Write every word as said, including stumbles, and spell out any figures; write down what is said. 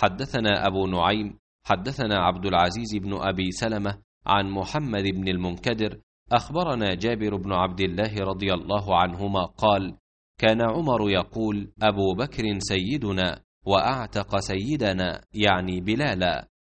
حدثنا أبو نعيم حدثنا عبد العزيز بن أبي سلمة عن محمد بن المنكدر أخبرنا جابر بن عبد الله رضي الله عنهما قال: كان عمر يقول: أبو بكر سيدنا وأعتق سيدنا، يعني بلالا،